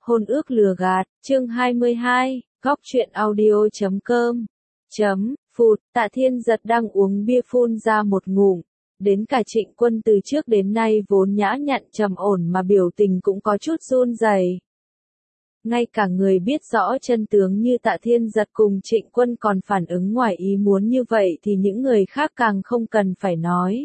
Hôn ước lừa gạt, chương 22, góc truyện audio.com. Phụt, Tạ Thiên Giật đang uống bia phun ra một ngụm. Đến cả Trịnh Quân từ trước đến nay vốn nhã nhặn trầm ổn mà biểu tình cũng có chút run rẩy. Ngay cả người biết rõ chân tướng như Tạ Thiên Giật cùng Trịnh Quân còn phản ứng ngoài ý muốn như vậy thì những người khác càng không cần phải nói.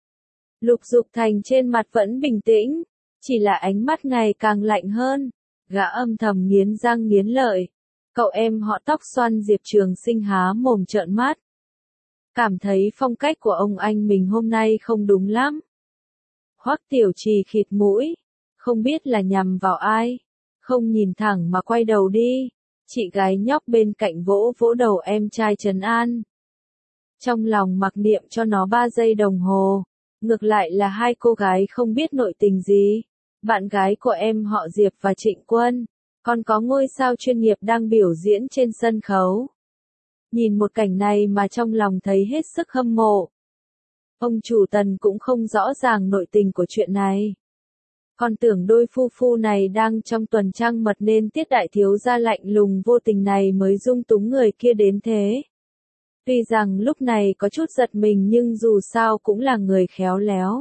Lục Dục Thành trên mặt vẫn bình tĩnh, chỉ là ánh mắt ngày càng lạnh hơn. Gã âm thầm nghiến răng nghiến lợi. Cậu em họ tóc xoăn Diệp Trường Sinh há mồm trợn mắt. Cảm thấy phong cách của ông anh mình hôm nay không đúng lắm. Hoắc Tiểu Trì khịt mũi. Không biết là nhằm vào ai. Không nhìn thẳng mà quay đầu đi. Chị gái nhóc bên cạnh vỗ vỗ đầu em trai trấn an. Trong lòng mặc niệm cho nó 3 giây đồng hồ. Ngược lại là hai cô gái không biết nội tình gì. Bạn gái của em họ Diệp và Trịnh Quân, còn có ngôi sao chuyên nghiệp đang biểu diễn trên sân khấu. Nhìn một cảnh này mà trong lòng thấy hết sức hâm mộ. Ông chủ Tần cũng không rõ ràng nội tình của chuyện này. Còn tưởng đôi phu phu này đang trong tuần trăng mật nên Tiết đại thiếu gia lạnh lùng vô tình này mới dung túng người kia đến thế. Tuy rằng lúc này có chút giật mình nhưng dù sao cũng là người khéo léo.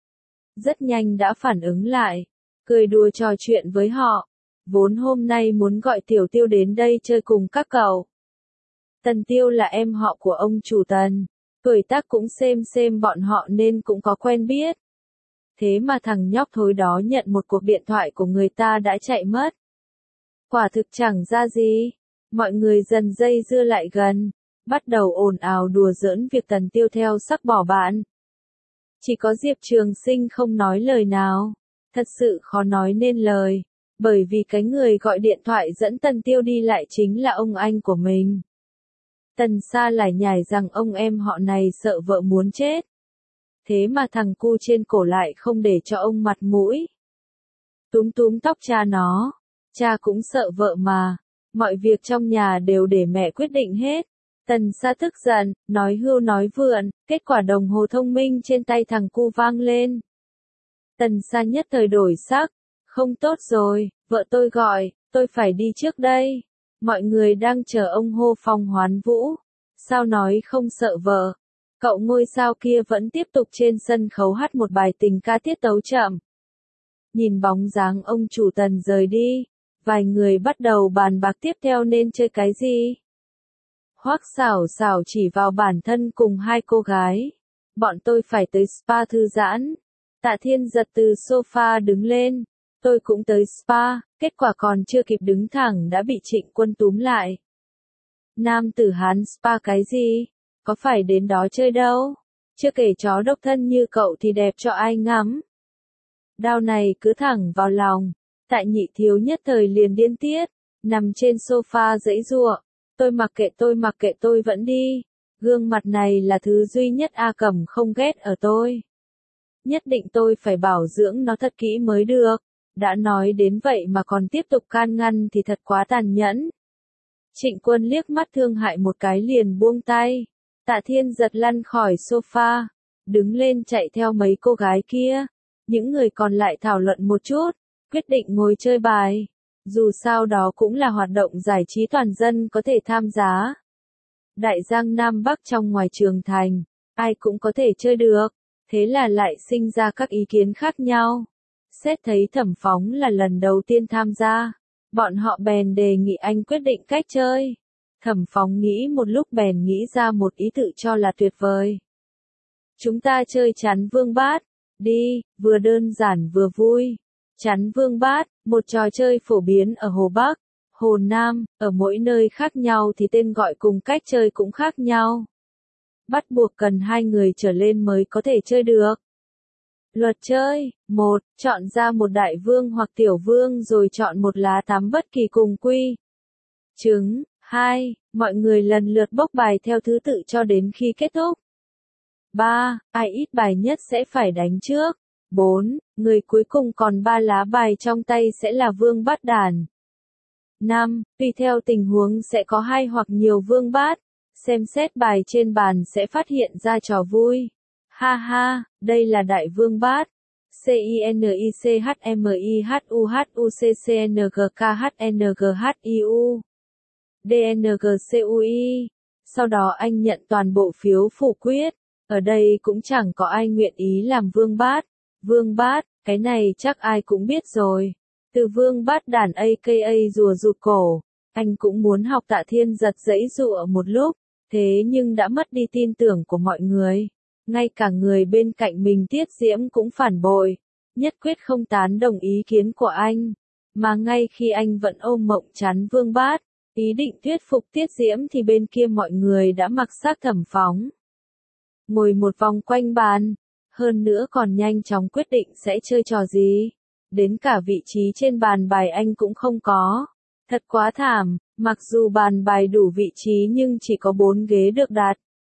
Rất nhanh đã phản ứng lại, cười đùa trò chuyện với họ. Vốn hôm nay muốn gọi Tiểu Tiêu đến đây chơi cùng các cậu. Tần Tiêu là em họ của ông chủ Tần, tuổi tác cũng xem bọn họ nên cũng có quen biết. Thế mà thằng nhóc thối đó nhận một cuộc điện thoại của người ta đã chạy mất. Quả thực chẳng ra gì, mọi người dần dây dưa lại gần, bắt đầu ồn ào đùa giỡn việc Tần Tiêu theo sắc bỏ bạn. Chỉ có Diệp Trường Sinh không nói lời nào, thật sự khó nói nên lời, bởi vì cái người gọi điện thoại dẫn Tần Tiêu đi lại chính là ông anh của mình. Tần Sa lại nhải rằng ông em họ này sợ vợ muốn chết. Thế mà thằng cu trên cổ lại không để cho ông mặt mũi. Túm túm tóc cha cũng sợ vợ mà, mọi việc trong nhà đều để mẹ quyết định hết. Tần Sa tức giận, nói hưu nói vượn, kết quả đồng hồ thông minh trên tay thằng cu vang lên. Tần Sa nhất thời đổi sắc, không tốt rồi, vợ tôi gọi, tôi phải đi trước đây. Mọi người đang chờ ông hô phong hoán vũ, sao nói không sợ vợ. Cậu ngôi sao kia vẫn tiếp tục trên sân khấu hát một bài tình ca tiết tấu chậm. Nhìn bóng dáng ông chủ Tần rời đi, vài người bắt đầu bàn bạc tiếp theo nên chơi cái gì. Hoắc Xảo Xảo chỉ vào bản thân cùng hai cô gái. Bọn tôi phải tới spa thư giãn. Tạ Thiên Giật từ sofa đứng lên. Tôi cũng tới spa, kết quả còn chưa kịp đứng thẳng đã bị Trịnh Quân túm lại. Nam tử Hán spa cái gì? Có phải đến đó chơi đâu? Chưa kể chó độc thân như cậu thì đẹp cho ai ngắm. Đao này cứ thẳng vào lòng. Tại Nhị thiếu nhất thời liền điên tiết, nằm trên sofa giãy giụa. Tôi mặc kệ tôi vẫn đi. Gương mặt này là thứ duy nhất A Cẩm không ghét ở tôi. Nhất định tôi phải bảo dưỡng nó thật kỹ mới được. Đã nói đến vậy mà còn tiếp tục can ngăn thì thật quá tàn nhẫn. Trịnh Quân liếc mắt thương hại một cái liền buông tay. Tạ Thiên Giật lăn khỏi sofa, đứng lên chạy theo mấy cô gái kia. Những người còn lại thảo luận một chút, quyết định ngồi chơi bài. Dù sao đó cũng là hoạt động giải trí toàn dân có thể tham gia. Đại Giang Nam Bắc trong ngoài trường thành, ai cũng có thể chơi được. Thế là lại sinh ra các ý kiến khác nhau. Xét thấy Thẩm Phóng là lần đầu tiên tham gia, bọn họ bèn đề nghị anh quyết định cách chơi. Thẩm Phóng nghĩ một lúc bèn nghĩ ra một ý tự cho là tuyệt vời. Chúng ta chơi chắn vương bát, đi, vừa đơn giản vừa vui. Chắn vương bát, một trò chơi phổ biến ở Hồ Bắc, Hồ Nam, ở mỗi nơi khác nhau thì tên gọi cùng cách chơi cũng khác nhau. Bắt buộc cần 2 người trở lên mới có thể chơi được. Luật chơi: 1. Chọn ra một đại vương hoặc tiểu vương rồi chọn một lá tám bất kỳ cùng quy. Trứng. 2. Mọi người lần lượt bốc bài theo thứ tự cho đến khi kết thúc. 3. Ai ít bài nhất sẽ phải đánh trước. 4. Người cuối cùng còn 3 lá bài trong tay sẽ là vương bát đàn. 5. Tùy theo tình huống sẽ có 2 hoặc nhiều vương bát. Xem xét bài trên bàn sẽ phát hiện ra trò vui. Ha ha, đây là đại vương bát. CINICHMIHUHUCCNGKHNGHIU DNGCUI. Sau đó anh nhận toàn bộ phiếu phủ quyết. Ở đây cũng chẳng có ai nguyện ý làm vương bát. Vương bát, cái này chắc ai cũng biết rồi. Từ vương bát đàn aka rùa rụt cổ. Anh cũng muốn học Tạ Thiên Giật giãy giụa một lúc, thế nhưng đã mất đi tin tưởng của mọi người. Ngay cả người bên cạnh mình Tiết Diễm cũng phản bội, nhất quyết không tán đồng ý kiến của anh. Mà ngay khi anh vẫn ôm mộng chắn vương bát, ý định thuyết phục Tiết Diễm thì bên kia mọi người đã mặc xác Thẩm Phóng. Ngồi một vòng quanh bàn, hơn nữa còn nhanh chóng quyết định sẽ chơi trò gì. Đến cả vị trí trên bàn bài anh cũng không có. Thật quá thảm, mặc dù bàn bài đủ vị trí nhưng chỉ có 4 ghế được đặt.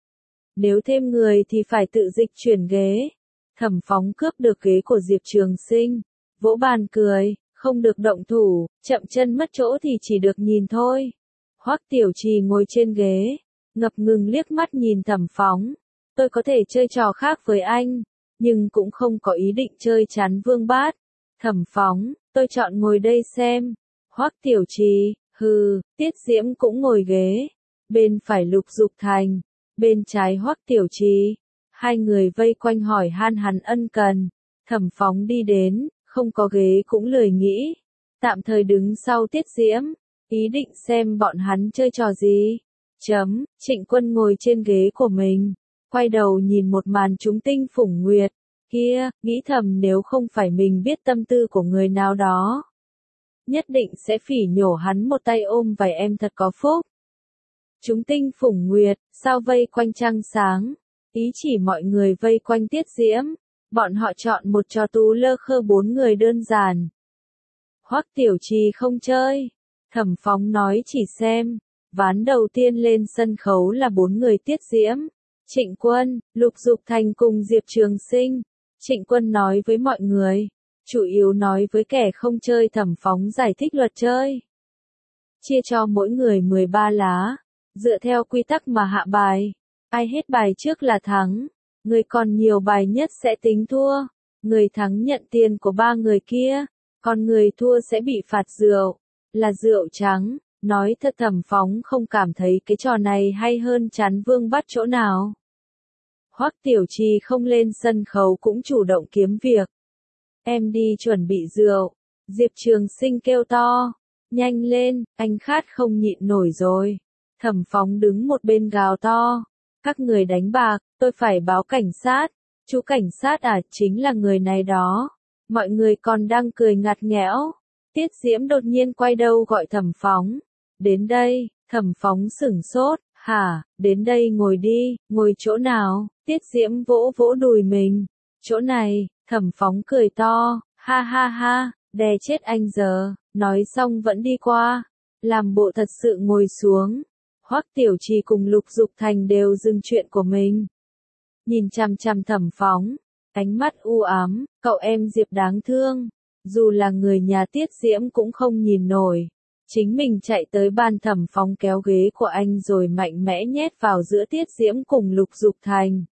Nếu thêm người thì phải tự dịch chuyển ghế. Thẩm Phóng cướp được ghế của Diệp Trường Sinh, vỗ bàn cười, không được động thủ, chậm chân mất chỗ thì chỉ được nhìn thôi. Hoắc Tiểu Trì ngồi trên ghế, ngập ngừng liếc mắt nhìn Thẩm Phóng. Tôi có thể chơi trò khác với anh, nhưng cũng không có ý định chơi chắn vương bát. Thẩm Phóng, tôi chọn ngồi đây xem. Hoắc Tiểu Trì, hừ, Tiết Diễm cũng ngồi ghế. Bên phải Lục Dục Thành, bên trái Hoắc Tiểu Trì. Hai người vây quanh hỏi han hắn ân cần. Thẩm Phóng đi đến, không có ghế cũng lười nghĩ. Tạm thời đứng sau Tiết Diễm, ý định xem bọn hắn chơi trò gì. Trịnh Quân ngồi trên ghế của mình, quay đầu nhìn một màn chúng tinh phủng nguyệt. Kia, nghĩ thầm nếu không phải mình biết tâm tư của người nào đó, nhất định sẽ phỉ nhổ hắn một tay ôm vài em thật có phúc. Chúng tinh phủng nguyệt, sao vây quanh trăng sáng, ý chỉ mọi người vây quanh Tiết Diễm, bọn họ chọn một trò tú lơ khơ 4 người đơn giản. Hoắc Tiểu Trì không chơi, Thẩm Phóng nói chỉ xem, ván đầu tiên lên sân khấu là 4 người Tiết Diễm, Trịnh Quân, Lục Dục Thành cùng Diệp Trường Sinh. Trịnh Quân nói với mọi người, chủ yếu nói với kẻ không chơi. Thẩm Phóng giải thích luật chơi. Chia cho mỗi người 13 lá, dựa theo quy tắc mà hạ bài. Ai hết bài trước là thắng, người còn nhiều bài nhất sẽ tính thua. Người thắng nhận tiền của 3 người kia, còn người thua sẽ bị phạt rượu, là rượu trắng. Nói thật Thẩm Phóng không cảm thấy cái trò này hay hơn chắn vương bắt chỗ nào. Hoắc Tiểu Trì không lên sân khấu cũng chủ động kiếm việc. Em đi chuẩn bị rượu. Diệp Trường Sinh kêu to. Nhanh lên, anh khát không nhịn nổi rồi. Thẩm Phóng đứng một bên gào to. Các người đánh bạc, tôi phải báo cảnh sát. Chú cảnh sát à, chính là người này đó. Mọi người còn đang cười ngặt nghẽo. Tiết Diễm đột nhiên quay đầu gọi Thẩm Phóng. Đến đây, Thẩm Phóng sửng sốt. Hả, đến đây ngồi đi, ngồi chỗ nào? Tiết Diễm vỗ vỗ đùi mình. Chỗ này. Thẩm Phóng cười to. Ha ha ha, đè chết anh giờ. Nói xong vẫn đi qua, làm bộ thật sự ngồi xuống. Hoắc Tiểu Trì cùng Lục Dục Thành đều dừng chuyện của mình, nhìn chằm chằm Thẩm Phóng, ánh mắt u ám. Cậu em Diệp đáng thương, dù là người nhà Tiết Diễm cũng không nhìn nổi. Chính mình chạy tới ban Thẩm Phóng kéo ghế của anh rồi mạnh mẽ nhét vào giữa Tiết Diễm cùng Lục Dục Thành.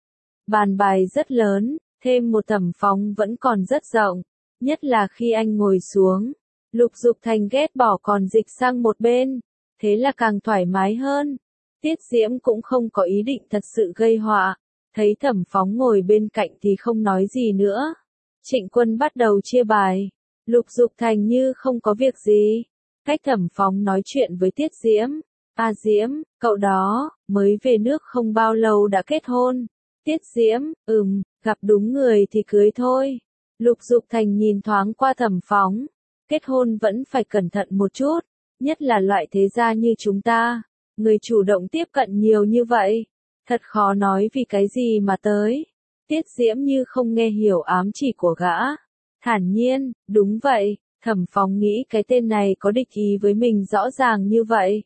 Bàn bài rất lớn, thêm một Thẩm Phóng vẫn còn rất rộng, nhất là khi anh ngồi xuống. Lục Dục Thành ghét bỏ còn dịch sang một bên, thế là càng thoải mái hơn. Tiết Diễm cũng không có ý định thật sự gây họa, thấy Thẩm Phóng ngồi bên cạnh thì không nói gì nữa. Trịnh Quân bắt đầu chia bài, Lục Dục Thành như không có việc gì. Cách Thẩm Phóng nói chuyện với Tiết Diễm. A Diễm, cậu đó, mới về nước không bao lâu đã kết hôn. Tiết Diễm, gặp đúng người thì cưới thôi. Lục Dục Thành nhìn thoáng qua Thẩm Phóng. Kết hôn vẫn phải cẩn thận một chút, nhất là loại thế gia như chúng ta. Người chủ động tiếp cận nhiều như vậy, thật khó nói vì cái gì mà tới. Tiết Diễm như không nghe hiểu ám chỉ của gã. Thản nhiên, đúng vậy, Thẩm Phóng nghĩ cái tên này có địch ý với mình rõ ràng như vậy.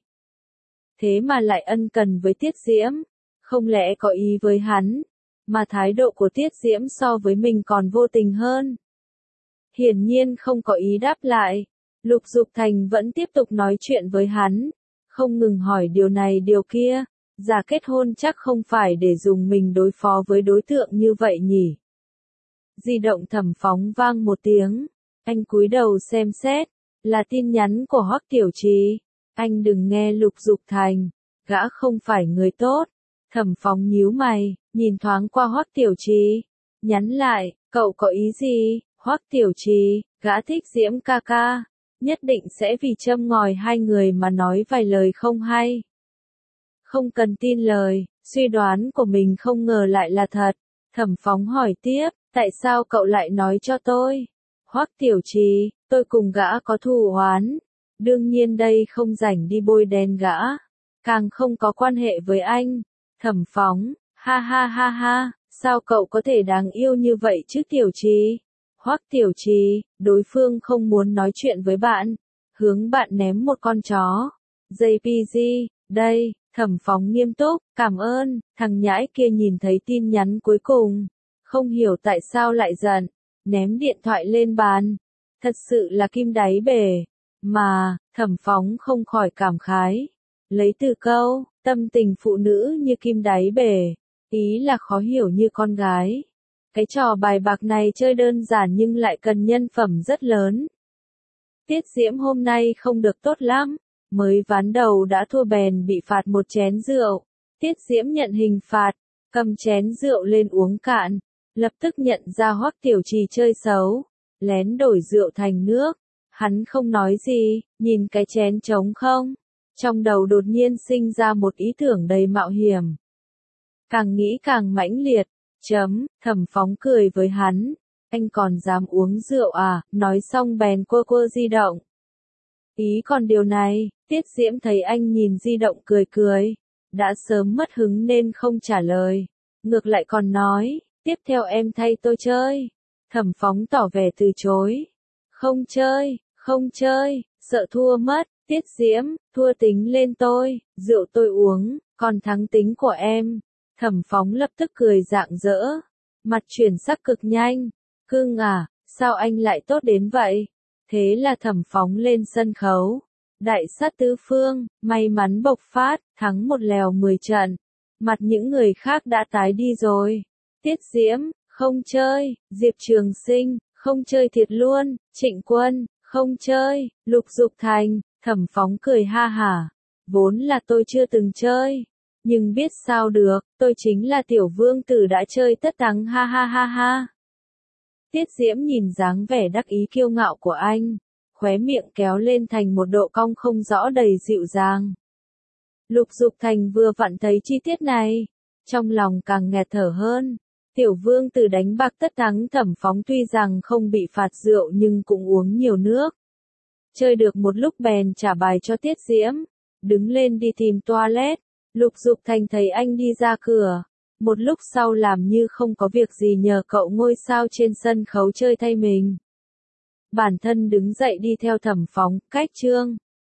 Thế mà lại ân cần với Tiết Diễm, không lẽ có ý với hắn, mà thái độ của Tiết Diễm so với mình còn vô tình hơn. Hiển nhiên không có ý đáp lại. Lục Dục Thành vẫn tiếp tục nói chuyện với hắn, không ngừng hỏi điều này điều kia. Giả kết hôn chắc không phải để dùng mình đối phó với đối tượng như vậy nhỉ. Di động Thẩm Phóng vang một tiếng. Anh cúi đầu xem xét, là tin nhắn của Hoắc Tiểu Trì. Anh đừng nghe Lục Dục Thành, gã không phải người tốt. Thẩm Phóng nhíu mày, nhìn thoáng qua Hoắc Tiểu Trì, nhắn lại, cậu có ý gì? Hoắc Tiểu Trì, gã thích Diễm ca ca, nhất định sẽ vì châm ngòi hai người mà nói vài lời không hay. Không cần tin lời, suy đoán của mình không ngờ lại là thật. Thẩm Phóng hỏi tiếp, tại sao cậu lại nói cho tôi? Hoắc Tiểu Trì, tôi cùng gã có thù oán. Đương nhiên đây không rảnh đi bôi đen gã, càng không có quan hệ với anh. Thẩm Phóng, ha ha ha ha, sao cậu có thể đáng yêu như vậy chứ Tiểu Trì? Hoắc Tiểu Trì, đối phương không muốn nói chuyện với bạn, hướng bạn ném một con chó. JPG, đây, Thẩm Phóng nghiêm túc, cảm ơn. Thằng nhãi kia nhìn thấy tin nhắn cuối cùng, không hiểu tại sao lại giận, ném điện thoại lên bàn. Thật sự là kim đáy bể. Mà, Thẩm Phóng không khỏi cảm khái. Lấy từ câu, tâm tình phụ nữ như kim đáy bể, ý là khó hiểu như con gái. Cái trò bài bạc này chơi đơn giản nhưng lại cần nhân phẩm rất lớn. Tiết Diễm hôm nay không được tốt lắm, mới ván đầu đã thua bèn bị phạt một chén rượu. Tiết Diễm nhận hình phạt, cầm chén rượu lên uống cạn, lập tức nhận ra Hoắc Tiểu Trì chơi xấu, lén đổi rượu thành nước. Hắn không nói gì, nhìn cái chén trống không, trong đầu đột nhiên sinh ra một ý tưởng đầy mạo hiểm. Càng nghĩ càng mãnh liệt. Thẩm Phóng cười với hắn, anh còn dám uống rượu à? Nói xong bèn quơ quơ di động. Ý còn điều này, Tiết Diễm thấy anh nhìn di động cười cười, đã sớm mất hứng nên không trả lời, ngược lại còn nói, tiếp theo em thay tôi chơi. Thẩm Phóng tỏ vẻ từ chối, không chơi, không chơi, sợ thua mất. Tiết Diễm, thua tính lên tôi, rượu tôi uống, còn thắng tính của em. Thẩm Phóng lập tức cười rạng rỡ, mặt chuyển sắc cực nhanh. Cưng à, sao anh lại tốt đến vậy? Thế là Thẩm Phóng lên sân khấu. Đại sát tứ phương, may mắn bộc phát, thắng một lèo 10 trận. Mặt những người khác đã tái đi rồi. Tiết Diễm, không chơi. Diệp Trường Sinh, không chơi thiệt luôn. Trịnh Quân, không chơi. Lục Dục Thành, Thẩm Phóng cười ha hả. Vốn là tôi chưa từng chơi. Nhưng biết sao được, tôi chính là tiểu vương tử đã chơi tất thắng ha ha ha ha. Tiết Diễm nhìn dáng vẻ đắc ý kiêu ngạo của anh, khóe miệng kéo lên thành một độ cong không rõ đầy dịu dàng. Lục Dục Thành vừa vặn thấy chi tiết này, trong lòng càng nghẹt thở hơn. Tiểu vương tử đánh bạc tất thắng Thẩm Phóng tuy rằng không bị phạt rượu nhưng cũng uống nhiều nước. Chơi được một lúc bèn trả bài cho Tiết Diễm, đứng lên đi tìm toilet. Lục Dục Thành thấy anh đi ra cửa, một lúc sau làm như không có việc gì nhờ cậu ngôi sao trên sân khấu chơi thay mình. Bản thân đứng dậy đi theo Thẩm Phóng, cách chương.